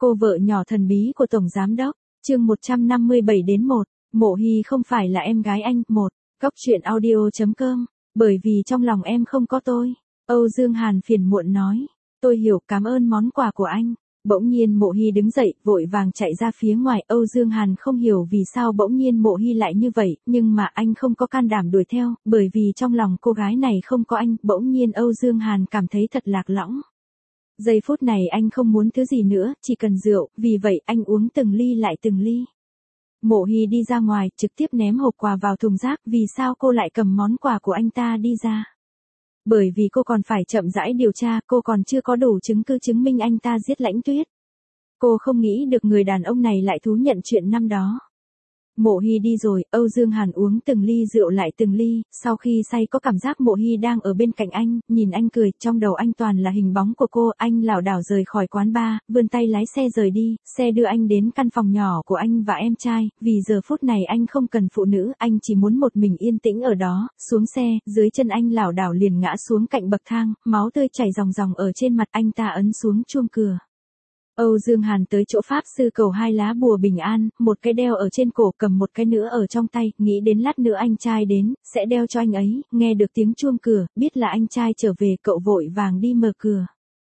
Cô vợ nhỏ thần bí của Tổng Giám Đốc, chương 157-1, Mộ Hy không phải là em gái anh, Góc truyện audio.com, bởi vì trong lòng em không có tôi. Âu Dương Hàn phiền muộn nói, tôi hiểu, cảm ơn món quà của anh. Bỗng nhiên Mộ Hy đứng dậy, vội vàng chạy ra phía ngoài. Âu Dương Hàn không hiểu vì sao bỗng nhiên Mộ Hy lại như vậy, nhưng mà anh không có can đảm đuổi theo, bởi vì trong lòng cô gái này không có anh. Bỗng nhiên Âu Dương Hàn cảm thấy thật lạc lõng. Giây phút này anh không muốn thứ gì nữa, chỉ cần rượu, vì vậy anh uống từng ly lại từng ly. Mộ Hy đi ra ngoài, trực tiếp ném hộp quà vào thùng rác. Vì sao cô lại cầm món quà của anh ta đi ra? Bởi vì cô còn phải chậm rãi điều tra, cô còn chưa có đủ chứng cứ chứng minh anh ta giết Lãnh Tuyết. Cô không nghĩ được người đàn ông này lại thú nhận chuyện năm đó. Mộ Hy đi rồi, Âu Dương Hàn uống từng ly rượu lại từng ly, sau khi say có cảm giác Mộ Hy đang ở bên cạnh anh, nhìn anh cười, trong đầu anh toàn là hình bóng của cô. Anh lảo đảo rời khỏi quán bar, vươn tay lái xe rời đi, xe đưa anh đến căn phòng nhỏ của anh và em trai, vì giờ phút này anh không cần phụ nữ, anh chỉ muốn một mình yên tĩnh ở đó. Xuống xe, dưới chân anh lảo đảo liền ngã xuống cạnh bậc thang, máu tươi chảy ròng ròng ở trên mặt. Anh ta ấn xuống chuông cửa. Âu Dương Hàn tới chỗ pháp sư cầu 2 lá bùa bình an, một cái đeo ở trên cổ, cầm một cái nữa ở trong tay, nghĩ đến lát nữa anh trai đến, sẽ đeo cho anh ấy. Nghe được tiếng chuông cửa, biết là anh trai trở về, cậu vội vàng đi mở cửa.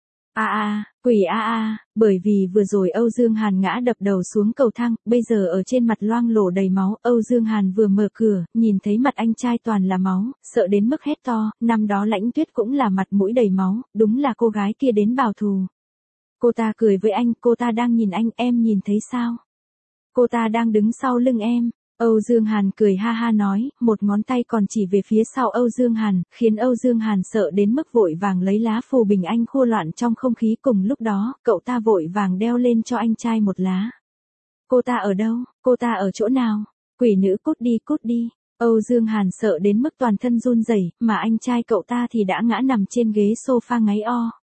Quỷ bởi vì vừa rồi Âu Dương Hàn ngã đập đầu xuống cầu thang, bây giờ ở trên mặt loang lổ đầy máu. Âu Dương Hàn vừa mở cửa, nhìn thấy mặt anh trai toàn là máu, sợ đến mức hét to, năm đó Lãnh Tuyết cũng là mặt mũi đầy máu, đúng là cô gái kia đến báo thù. Cô ta cười với anh, cô ta đang nhìn anh, em nhìn thấy sao? Cô ta đang đứng sau lưng em. Âu Dương Hàn cười ha ha nói, một ngón tay còn chỉ về phía sau Âu Dương Hàn, khiến Âu Dương Hàn sợ đến mức vội vàng lấy lá phù bình anh khô loạn trong không khí. Cùng lúc đó, cậu ta vội vàng đeo lên cho anh trai một lá. Cô ta ở đâu? Cô ta ở chỗ nào? Quỷ nữ cút đi. Âu Dương Hàn sợ đến mức toàn thân run rẩy, mà anh trai cậu ta thì đã ngã nằm trên ghế sofa ngáy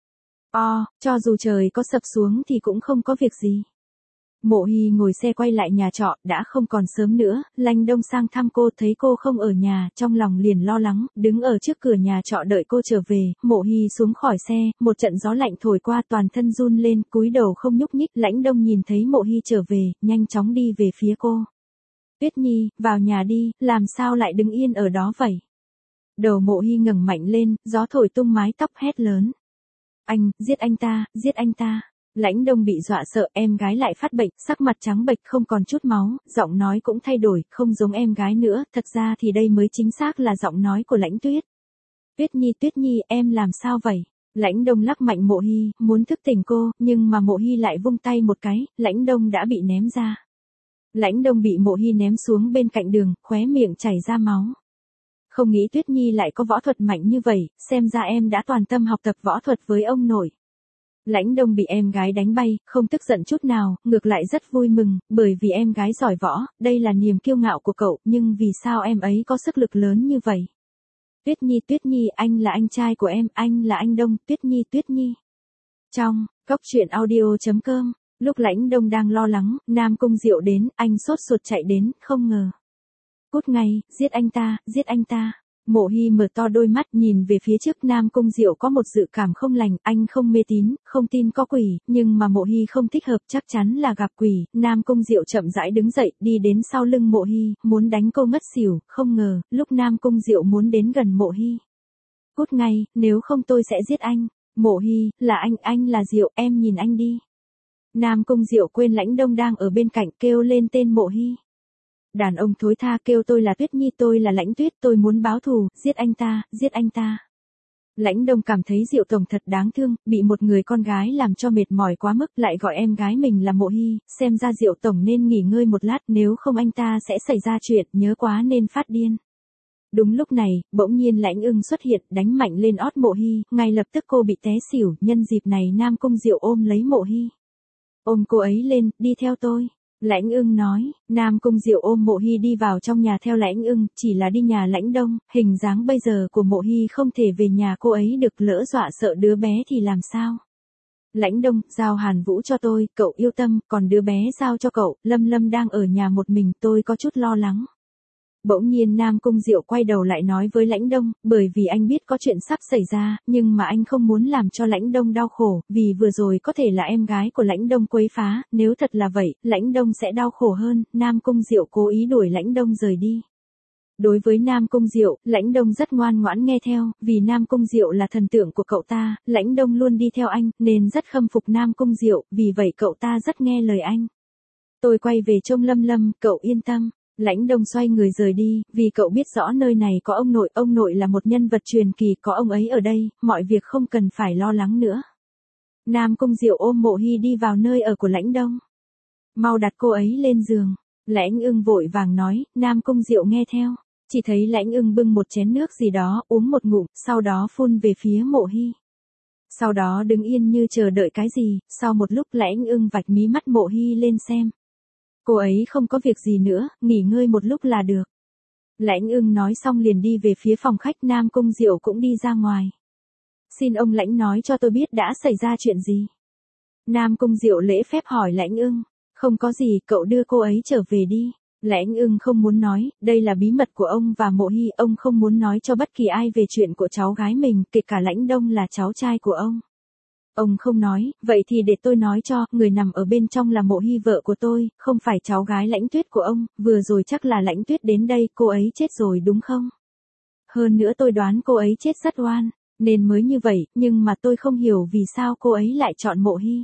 cho dù trời có sập xuống thì cũng không có việc gì. Mộ Hy ngồi xe quay lại nhà trọ, đã không còn sớm nữa. Lãnh Đông sang thăm cô, thấy cô không ở nhà, trong lòng liền lo lắng, đứng ở trước cửa nhà trọ đợi cô trở về. Mộ Hy xuống khỏi xe, một trận gió lạnh thổi qua, toàn thân run lên, cúi đầu không nhúc nhích. Lãnh Đông nhìn thấy Mộ Hy trở về, nhanh chóng đi về phía cô. Tuyết Nhi, vào nhà đi, làm sao lại đứng yên ở đó vậy? Đầu Mộ Hy ngẩng mạnh lên, gió thổi tung mái tóc, hét lớn. Anh, giết anh ta. Lãnh Đông bị dọa sợ, em gái lại phát bệnh, sắc mặt trắng bệch không còn chút máu, giọng nói cũng thay đổi, không giống em gái nữa, thật ra thì đây mới chính xác là giọng nói của Lãnh Tuyết. Tuyết Nhi, em làm sao vậy? Lãnh Đông lắc mạnh Mộ Hy, muốn thức tỉnh cô, nhưng mà Mộ Hy lại vung tay một cái, Lãnh Đông đã bị ném ra. Lãnh Đông bị Mộ Hy ném xuống bên cạnh đường, khóe miệng chảy ra máu. Không nghĩ Tuyết Nhi lại có võ thuật mạnh như vậy, xem ra em đã toàn tâm học tập võ thuật với ông nội. Lãnh Đông bị em gái đánh bay, không tức giận chút nào, ngược lại rất vui mừng, bởi vì em gái giỏi võ, đây là niềm kiêu ngạo của cậu, nhưng vì sao em ấy có sức lực lớn như vậy? Tuyết Nhi, anh là anh trai của em, anh là anh Đông. Tuyết Nhi. Trong Góc truyện audio.com, lúc Lãnh Đông đang lo lắng, Nam Cung Diệu đến, anh sốt ruột chạy đến, không ngờ. Cút ngay, giết anh ta. Mộ Hy mở to đôi mắt nhìn về phía trước. Nam Cung Diệu có một dự cảm không lành, anh không mê tín, không tin có quỷ, nhưng mà Mộ Hy không thích hợp, chắc chắn là gặp quỷ. Nam Cung Diệu chậm rãi đứng dậy, đi đến sau lưng Mộ Hy, muốn đánh cô ngất xỉu, không ngờ, lúc Nam Cung Diệu muốn đến gần Mộ Hy. Cút ngay, nếu không tôi sẽ giết anh. Mộ Hy, là anh là Diệu, em nhìn anh đi. Nam Cung Diệu quên Lãnh Đông đang ở bên cạnh, kêu lên tên Mộ Hy. Đàn ông thối tha, kêu tôi là Tuyết Nhi, tôi là Lãnh Tuyết, tôi muốn báo thù, giết anh ta. Lãnh Đông cảm thấy Diệu tổng thật đáng thương, bị một người con gái làm cho mệt mỏi quá mức, lại gọi em gái mình là Mộ Hy, xem ra Diệu tổng nên nghỉ ngơi một lát, nếu không anh ta sẽ xảy ra chuyện, nhớ quá nên phát điên. Đúng lúc này, bỗng nhiên Lãnh Ưng xuất hiện, đánh mạnh lên ót Mộ Hy, ngay lập tức cô bị té xỉu, nhân dịp này Nam Cung Diệu ôm lấy Mộ Hy. Ôm cô ấy lên, đi theo tôi. Lãnh Ưng nói. Nam Cung Diệu ôm Mộ Hy đi vào trong nhà theo Lãnh Ưng, chỉ là đi nhà Lãnh Đông, hình dáng bây giờ của Mộ Hy không thể về nhà cô ấy được, lỡ dọa sợ đứa bé thì làm sao? Lãnh Đông, giao Hàn Vũ cho tôi, cậu yêu tâm, còn đứa bé giao cho cậu, Lâm đang ở nhà một mình, tôi có chút lo lắng. Bỗng nhiên Nam Cung Diệu quay đầu lại nói với Lãnh Đông, bởi vì anh biết có chuyện sắp xảy ra, nhưng mà anh không muốn làm cho Lãnh Đông đau khổ, vì vừa rồi có thể là em gái của Lãnh Đông quấy phá, nếu thật là vậy, Lãnh Đông sẽ đau khổ hơn. Nam Cung Diệu cố ý đuổi Lãnh Đông rời đi. Đối với Nam Cung Diệu, Lãnh Đông rất ngoan ngoãn nghe theo, vì Nam Cung Diệu là thần tượng của cậu ta, Lãnh Đông luôn đi theo anh, nên rất khâm phục Nam Cung Diệu, vì vậy cậu ta rất nghe lời anh. Tôi quay về trông Lâm Lâm, cậu yên tâm. Lãnh Đông xoay người rời đi, vì cậu biết rõ nơi này có ông nội là một nhân vật truyền kỳ, có ông ấy ở đây, mọi việc không cần phải lo lắng nữa. Nam Cung Diệu ôm Mộ Hy đi vào nơi ở của Lãnh Đông. Mau đặt cô ấy lên giường. Lãnh Ưng vội vàng nói, Nam Cung Diệu nghe theo. Chỉ thấy Lãnh Ưng bưng một chén nước gì đó, uống một ngụm, sau đó phun về phía Mộ Hy. Sau đó đứng yên như chờ đợi cái gì, sau một lúc Lãnh Ưng vạch mí mắt Mộ Hy lên xem. Cô ấy không có việc gì nữa, nghỉ ngơi một lúc là được. Lãnh Ưng nói xong liền đi về phía phòng khách, Nam Cung Diệu cũng đi ra ngoài. Xin ông Lãnh nói cho tôi biết đã xảy ra chuyện gì. Nam Cung Diệu lễ phép hỏi Lãnh Ưng. Không có gì, cậu đưa cô ấy trở về đi. Lãnh Ưng không muốn nói, đây là bí mật của ông và Mộ Hy, ông không muốn nói cho bất kỳ ai về chuyện của cháu gái mình, kể cả Lãnh Đông là cháu trai của ông. Ông không nói, vậy thì để tôi nói cho, người nằm ở bên trong là Mộ Hy vợ của tôi, không phải cháu gái Lãnh Tuyết của ông, vừa rồi chắc là Lãnh Tuyết đến đây, cô ấy chết rồi đúng không? Hơn nữa tôi đoán cô ấy chết rất oan, nên mới như vậy, nhưng mà tôi không hiểu vì sao cô ấy lại chọn Mộ Hy.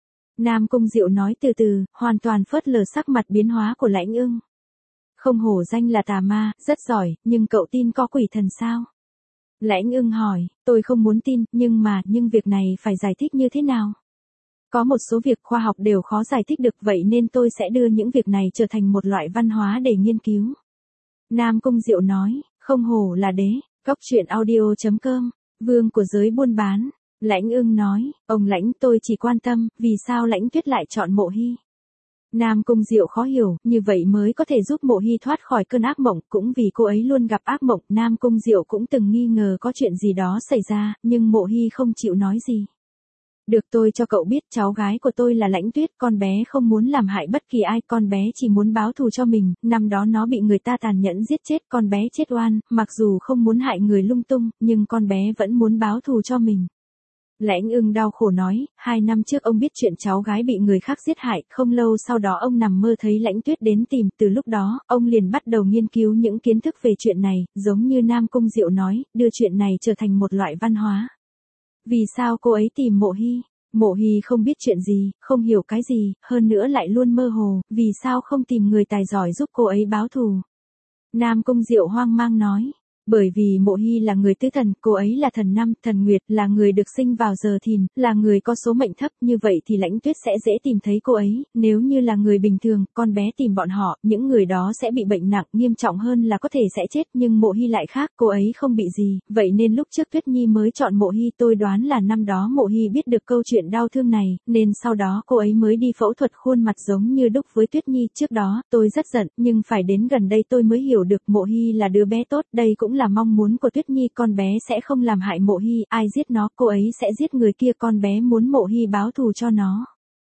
Nam Cung Diệu nói từ từ, hoàn toàn phớt lờ sắc mặt biến hóa của Lãnh Ưng. Không hổ danh là tà ma, rất giỏi, nhưng cậu tin có quỷ thần sao? Lãnh Ưng hỏi, tôi không muốn tin, nhưng việc này phải giải thích như thế nào? Có một số việc khoa học đều khó giải thích được, vậy nên tôi sẽ đưa những việc này trở thành một loại văn hóa để nghiên cứu. Nam Cung Diệu nói, không hổ là đế, Cóc Truyện Audio.com, vương của giới buôn bán. Lãnh Ưng nói, ông Lãnh, tôi chỉ quan tâm, vì sao Lãnh Tuyết lại chọn Mộ Hy? Nam Cung Diệu khó hiểu, như vậy mới có thể giúp Mộ Hy thoát khỏi cơn ác mộng, cũng vì cô ấy luôn gặp ác mộng, Nam Cung Diệu cũng từng nghi ngờ có chuyện gì đó xảy ra, nhưng Mộ Hy không chịu nói gì. Được, tôi cho cậu biết, cháu gái của tôi là Lãnh Tuyết, con bé không muốn làm hại bất kỳ ai, con bé chỉ muốn báo thù cho mình, năm đó nó bị người ta tàn nhẫn giết chết, con bé chết oan, mặc dù không muốn hại người lung tung, nhưng con bé vẫn muốn báo thù cho mình. Lãnh Ưng đau khổ nói, 2 năm trước ông biết chuyện cháu gái bị người khác giết hại, không lâu sau đó ông nằm mơ thấy Lãnh Tuyết đến tìm, từ lúc đó, ông liền bắt đầu nghiên cứu những kiến thức về chuyện này, giống như Nam Cung Diệu nói, đưa chuyện này trở thành một loại văn hóa. Vì sao cô ấy tìm Mộ Hy? Mộ Hy không biết chuyện gì, không hiểu cái gì, hơn nữa lại luôn mơ hồ, vì sao không tìm người tài giỏi giúp cô ấy báo thù? Nam Cung Diệu hoang mang nói. Bởi vì Mộ Hy là người tứ thần, cô ấy là thần năm, thần nguyệt, là người được sinh vào giờ thìn, là người có số mệnh thấp, như vậy thì Lãnh Tuyết sẽ dễ tìm thấy cô ấy, nếu như là người bình thường, con bé tìm bọn họ, những người đó sẽ bị bệnh nặng, nghiêm trọng hơn là có thể sẽ chết, nhưng Mộ Hy lại khác, cô ấy không bị gì, vậy nên lúc trước Tuyết Nhi mới chọn Mộ Hy, tôi đoán là năm đó Mộ Hy biết được câu chuyện đau thương này, nên sau đó cô ấy mới đi phẫu thuật khuôn mặt giống như đúc với Tuyết Nhi, trước đó, tôi rất giận, nhưng phải đến gần đây tôi mới hiểu được Mộ Hy là đứa bé tốt, đây cũng là mong muốn của Tuyết Nhi, con bé sẽ không làm hại Mộ Hy, ai giết nó, cô ấy sẽ giết người kia, con bé muốn Mộ Hy báo thù cho nó.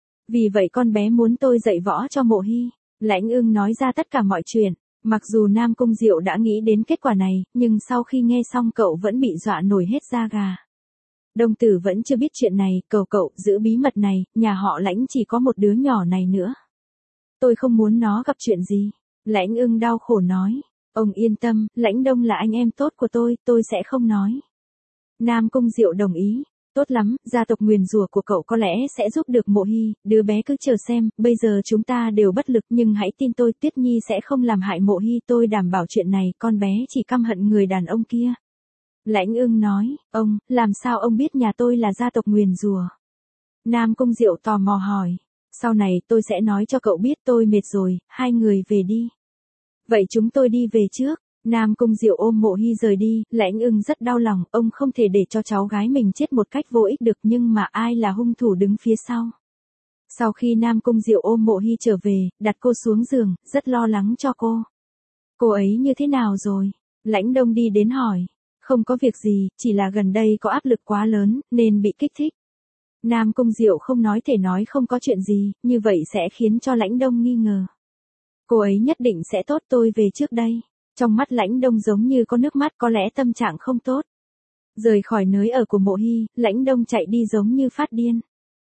Vì vậy con bé muốn tôi dạy võ cho Mộ Hy. Lãnh Ưng nói ra tất cả mọi chuyện, mặc dù Nam Cung Diệu đã nghĩ đến kết quả này, nhưng sau khi nghe xong cậu vẫn bị dọa nổi hết da gà. Đồng Tử vẫn chưa biết chuyện này, cầu cậu giữ bí mật này, nhà họ Lãnh chỉ có một đứa nhỏ này nữa. Tôi không muốn nó gặp chuyện gì. Lãnh Ưng đau khổ nói. Ông yên tâm, Lãnh Đông là anh em tốt của tôi sẽ không nói. Nam Cung Diệu đồng ý. Tốt lắm, gia tộc nguyền rủa của cậu có lẽ sẽ giúp được Mộ Hy, đứa bé cứ chờ xem, bây giờ chúng ta đều bất lực, nhưng hãy tin tôi, Tuyết Nhi sẽ không làm hại Mộ Hy, tôi đảm bảo chuyện này, con bé chỉ căm hận người đàn ông kia. Lãnh Ưng nói, ông, làm sao ông biết nhà tôi là gia tộc nguyền rủa? Nam Cung Diệu tò mò hỏi. Sau này tôi sẽ nói cho cậu biết, tôi mệt rồi, hai người về đi. Vậy chúng tôi đi về trước. Nam Cung Diệu ôm Mộ Hy rời đi, Lãnh Ưng rất đau lòng, ông không thể để cho cháu gái mình chết một cách vô ích được, nhưng mà ai là hung thủ đứng phía sau. Sau khi Nam Cung Diệu ôm Mộ Hy trở về, đặt cô xuống giường, rất lo lắng cho cô. Cô ấy như thế nào rồi? Lãnh Đông đi đến hỏi. Không có việc gì, chỉ là gần đây có áp lực quá lớn, nên bị kích thích. Nam Cung Diệu không nói thể nói không có chuyện gì, như vậy sẽ khiến cho Lãnh Đông nghi ngờ. Cô ấy nhất định sẽ tốt, tôi về trước đây. Trong mắt Lãnh Đông giống như có nước mắt, có lẽ tâm trạng không tốt. Rời khỏi nơi ở của Mộ Hy, Lãnh Đông chạy đi giống như phát điên.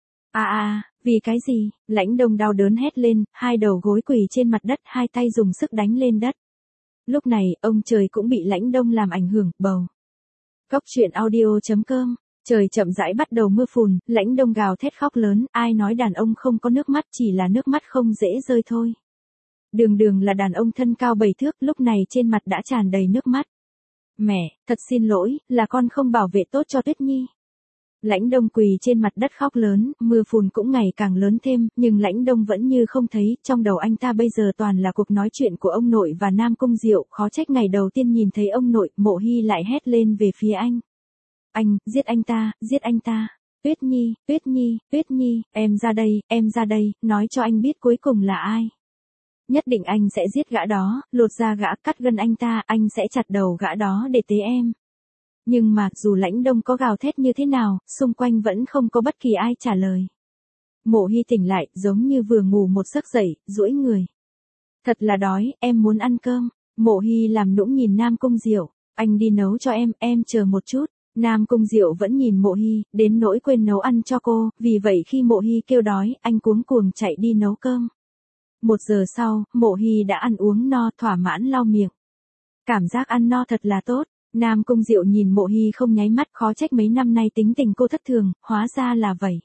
Vì cái gì? Lãnh Đông đau đớn hét lên, hai đầu gối quỳ trên mặt đất, hai tay dùng sức đánh lên đất. Lúc này, ông trời cũng bị Lãnh Đông làm ảnh hưởng, bầu. Cốc truyện audio.com. Trời chậm rãi bắt đầu mưa phùn, Lãnh Đông gào thét khóc lớn, ai nói đàn ông không có nước mắt, chỉ là nước mắt không dễ rơi thôi. Đường Đường là đàn ông thân cao 7 thước, lúc này trên mặt đã tràn đầy nước mắt. Mẹ, thật xin lỗi, là con không bảo vệ tốt cho Tuyết Nhi. Lãnh Đông quỳ trên mặt đất khóc lớn, mưa phùn cũng ngày càng lớn thêm, nhưng Lãnh Đông vẫn như không thấy, trong đầu anh ta bây giờ toàn là cuộc nói chuyện của ông nội và Nam Cung Diệu, khó trách ngày đầu tiên nhìn thấy ông nội, Mộ Hy lại hét lên về phía anh. Anh, giết anh ta, giết anh ta. Tuyết Nhi, Tuyết Nhi, Tuyết Nhi, em ra đây, nói cho anh biết cuối cùng là ai. Nhất định anh sẽ giết gã đó, lột da gã, cắt gân anh ta, anh sẽ chặt đầu gã đó để tế em. Nhưng mà, dù Lãnh Đông có gào thét như thế nào, xung quanh vẫn không có bất kỳ ai trả lời. Mộ Hy tỉnh lại, giống như vừa ngủ một giấc dậy, duỗi người. Thật là đói, em muốn ăn cơm. Mộ Hy làm nũng nhìn Nam Cung Diệu, anh đi nấu cho em chờ một chút. Nam Cung Diệu vẫn nhìn Mộ Hy, đến nỗi quên nấu ăn cho cô, vì vậy khi Mộ Hy kêu đói, anh cuống cuồng chạy đi nấu cơm. 1 giờ sau, Mộ Hy đã ăn uống no, thỏa mãn lau miệng. Cảm giác ăn no thật là tốt. Nam Cung Diệu nhìn Mộ Hy không nháy mắt, khó trách mấy năm nay tính tình cô thất thường, hóa ra là vậy.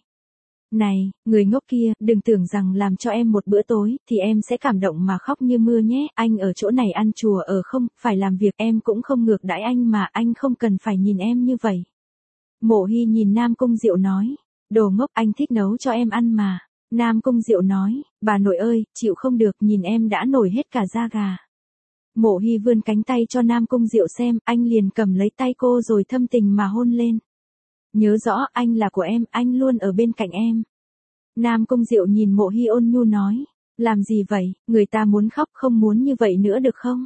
Này, người ngốc kia, đừng tưởng rằng làm cho em một bữa tối, thì em sẽ cảm động mà khóc như mưa nhé, anh ở chỗ này ăn chùa ở không, phải làm việc, em cũng không ngược đãi anh mà, anh không cần phải nhìn em như vậy. Mộ Hy nhìn Nam Cung Diệu nói, đồ ngốc, anh thích nấu cho em ăn mà. Nam Cung Diệu nói, bà nội ơi, chịu không được, nhìn em đã nổi hết cả da gà. Mộ Hy vươn cánh tay cho Nam Cung Diệu xem, anh liền cầm lấy tay cô rồi thâm tình mà hôn lên. Nhớ rõ, anh là của em, anh luôn ở bên cạnh em. Nam Cung Diệu nhìn Mộ Hy ôn nhu nói, làm gì vậy, người ta muốn khóc không muốn như vậy nữa được không?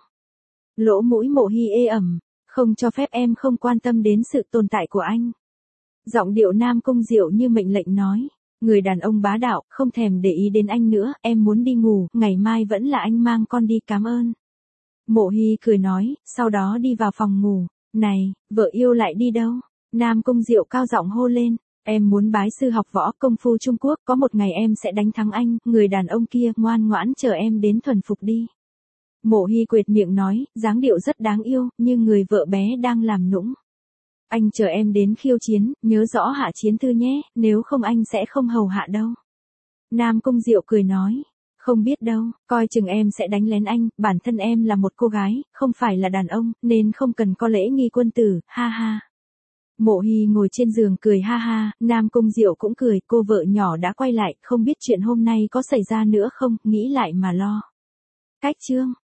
Lỗ mũi Mộ Hy ê ẩm, không cho phép em không quan tâm đến sự tồn tại của anh. Giọng điệu Nam Cung Diệu như mệnh lệnh nói, người đàn ông bá đạo, không thèm để ý đến anh nữa, em muốn đi ngủ, ngày mai vẫn là anh mang con đi, cảm ơn. Mộ Hy cười nói, sau đó đi vào phòng ngủ. Này, vợ yêu lại đi đâu? Nam Cung Diệu cao giọng hô lên, em muốn bái sư học võ công phu Trung Quốc, có một ngày em sẽ đánh thắng anh, người đàn ông kia, ngoan ngoãn chờ em đến thuần phục đi. Mộ Hy quệt miệng nói, dáng điệu rất đáng yêu, như người vợ bé đang làm nũng. Anh chờ em đến khiêu chiến, nhớ rõ hạ chiến thư nhé, nếu không anh sẽ không hầu hạ đâu. Nam Cung Diệu cười nói, không biết đâu, coi chừng em sẽ đánh lén anh, bản thân em là một cô gái, không phải là đàn ông, nên không cần có lễ nghi quân tử, ha ha. Mộ Hy ngồi trên giường cười ha ha, Nam Cung Diệu cũng cười, cô vợ nhỏ đã quay lại, không biết chuyện hôm nay có xảy ra nữa không, nghĩ lại mà lo. Cách chương.